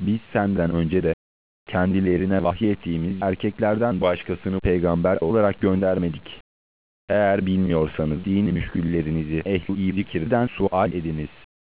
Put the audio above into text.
biz senden önce de kendilerine vahyettiğimiz erkeklerden başkasını peygamber olarak göndermedik. Eğer bilmiyorsanız din müşküllerinizi ehl-i zikirden sual ediniz.